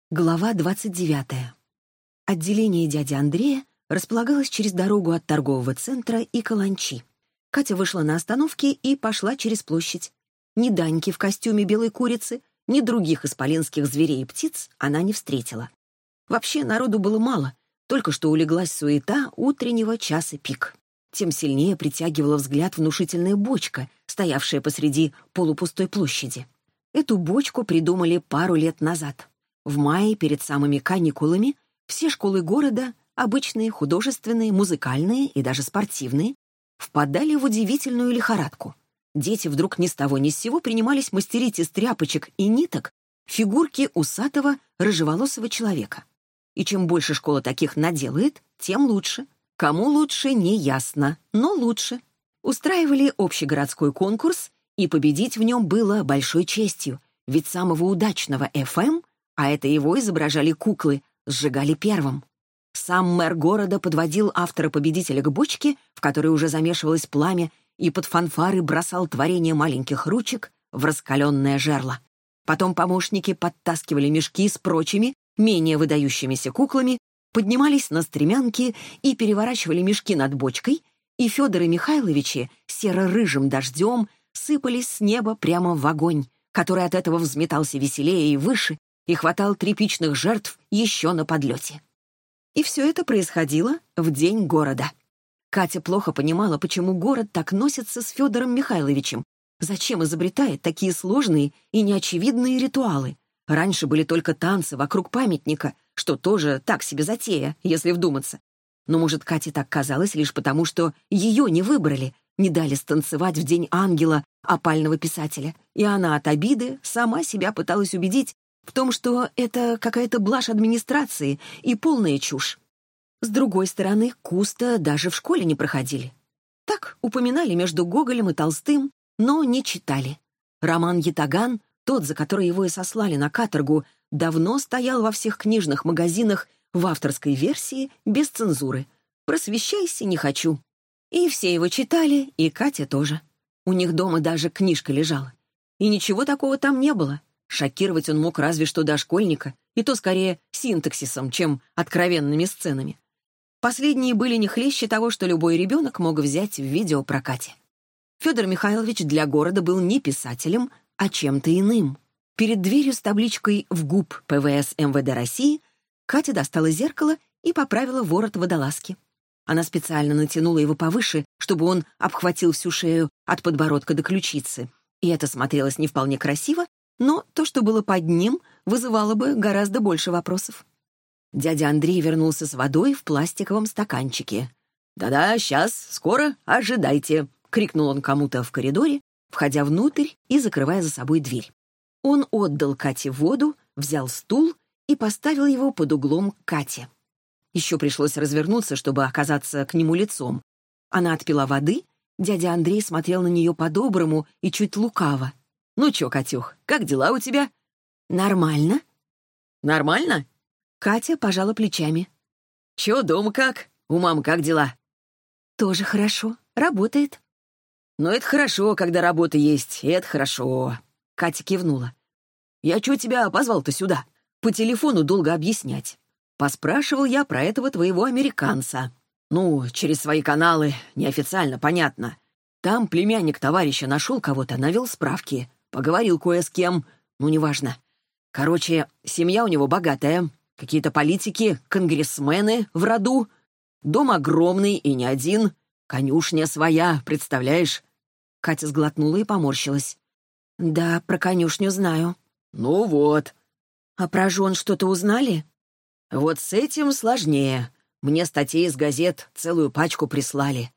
Глава 29. Отделение дяди Андрея располагалось через дорогу от торгового центра и каланчи. Катя вышла на остановке и пошла через площадь. Ни Даньки в костюме белой курицы, ни других исполинских зверей и птиц она не встретила. Вообще народу было мало, только что улеглась суета утреннего часа пик. Тем сильнее притягивала взгляд внушительная бочка, стоявшая посреди полупустой площади. Эту бочку придумали пару лет назад. В мае, перед самыми каникулами, все школы города, обычные, художественные, музыкальные и даже спортивные, впадали в удивительную лихорадку. Дети вдруг ни с того ни с сего принимались мастерить из тряпочек и ниток фигурки усатого, рыжеволосого человека. И чем больше школа таких наделает, тем лучше. Кому лучше, не ясно, но лучше. Устраивали общегородской конкурс, и победить в нем было большой честью, ведь самого удачного ФМ, а это его изображали куклы, сжигали первым. Сам мэр города подводил автора-победителя к бочке, в которой уже замешивалось пламя, и под фанфары бросал творение маленьких ручек в раскаленное жерло. Потом помощники подтаскивали мешки с прочими, менее выдающимися куклами, поднимались на стремянки и переворачивали мешки над бочкой, и Федоры Михайловичи серо-рыжим дождем сыпались с неба прямо в огонь, который от этого взметался веселее и выше, и хватал тряпичных жертв еще на подлете. И все это происходило в день города. Катя плохо понимала, почему город так носится с Федором Михайловичем, зачем изобретает такие сложные и неочевидные ритуалы. Раньше были только танцы вокруг памятника, что тоже так себе затея, если вдуматься. Но, может, Кате так казалось лишь потому, что ее не выбрали, не дали станцевать в день ангела опального писателя, и она от обиды сама себя пыталась убедить в том, что это какая-то блажь администрации и полная чушь. С другой стороны, Куста даже в школе не проходили. Так упоминали между Гоголем и Толстым, но не читали. Роман «Ятаган», тот, за который его и сослали на каторгу, давно стоял во всех книжных магазинах в авторской версии без цензуры. «Просвещайся, не хочу». И все его читали, и Катя тоже. У них дома даже книжка лежала. И ничего такого там не было. Шокировать он мог разве что дошкольника, и то скорее синтаксисом, чем откровенными сценами. Последние были не хлеще того, что любой ребенок мог взять в видеопрокате. Федор Михайлович для города был не писателем, а чем-то иным. Перед дверью с табличкой «В ГУП ПВС МВД России» Катя достала зеркало и поправила ворот водолазки. Она специально натянула его повыше, чтобы он обхватил всю шею от подбородка до ключицы. И это смотрелось не вполне красиво, но то, что было под ним, вызывало бы гораздо больше вопросов. Дядя Андрей вернулся с водой в пластиковом стаканчике. «Да-да, сейчас, скоро, ожидайте», — крикнул он кому-то в коридоре, входя внутрь и закрывая за собой дверь. Он отдал Кате воду, взял стул и поставил его под углом к Кате. Еще пришлось развернуться, чтобы оказаться к нему лицом. Она отпила воды, дядя Андрей смотрел на нее по-доброму и чуть лукаво. «Ну чё, Катюх, как дела у тебя?» «Нормально». «Нормально?» Катя пожала плечами. «Чё, дома как? У мамы как дела?» «Тоже хорошо. Работает». «Ну, это хорошо, когда работа есть, это хорошо». Катя кивнула. «Я чё тебя позвал-то сюда? По телефону долго объяснять. Поспрашивал я про этого твоего американца. Ну, через свои каналы, неофициально, понятно. Там племянник товарища нашел кого-то, навел справки. Поговорил кое с кем, ну, неважно. Короче, семья у него богатая, какие-то политики, конгрессмены в роду. Дом огромный и не один, конюшня своя, представляешь?» Катя сглотнула и поморщилась. «Да, про конюшню знаю». «Ну вот». «А про жен что-то узнали?» «Вот с этим сложнее. Мне статей из газет целую пачку прислали.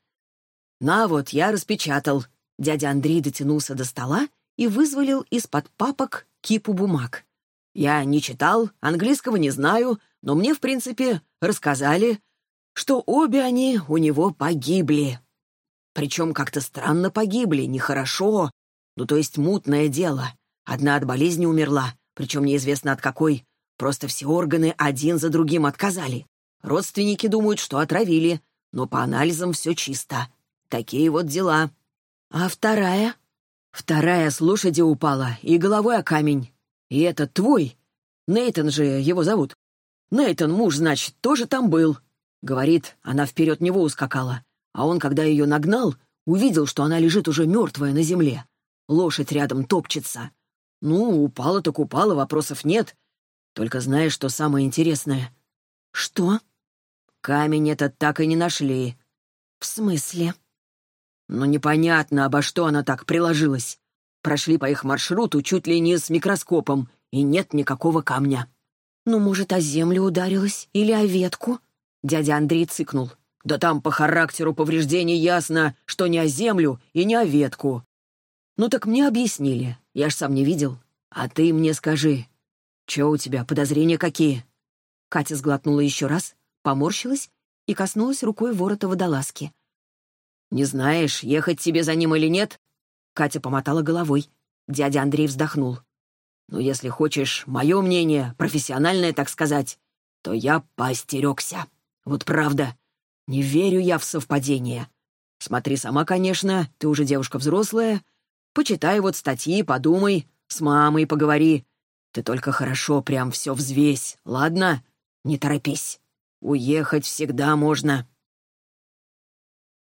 На вот, я распечатал». Дядя Андрей дотянулся до стола и вызволил из-под папок кипу бумаг. «Я не читал, английского не знаю, но мне, в принципе, рассказали, что обе они у него погибли. Причем как-то странно погибли, нехорошо. Ну, то есть мутное дело. Одна от болезни умерла, причем неизвестно от какой. Просто все органы один за другим отказали. Родственники думают, что отравили, но по анализам все чисто. Такие вот дела». «А вторая?» «Вторая с лошади упала и головой о камень. И это твой. Нейтан же его зовут. Нейтан, муж, значит, тоже там был. Говорит, она вперед него ускакала. А он, когда ее нагнал, увидел, что она лежит уже мертвая на земле. Лошадь рядом топчется. Ну, упала так упала, вопросов нет. Только знаешь, что самое интересное? Что? Камень этот так и не нашли. В смысле? Ну, непонятно, обо что она так приложилась. Прошли по их маршруту чуть ли не с микроскопом, и нет никакого камня. Ну, может, о землю ударилась или о ветку? Дядя Андрей цыкнул. Да там по характеру повреждений ясно, что не о землю и не о ветку. Ну так мне объяснили, я ж сам не видел. А ты мне скажи, чё у тебя, подозрения какие? Катя сглотнула еще раз, поморщилась и коснулась рукой ворота водолазки. «Не знаешь, ехать тебе за ним или нет?» Катя помотала головой. Дядя Андрей вздохнул. «Ну, если хочешь мое мнение, профессиональное, так сказать, то я поостерегся. Вот правда. Не верю я в совпадение. Смотри сама, конечно, ты уже девушка взрослая. Почитай вот статьи, подумай, с мамой поговори. Ты только хорошо прям все взвесь, ладно? Не торопись. Уехать всегда можно».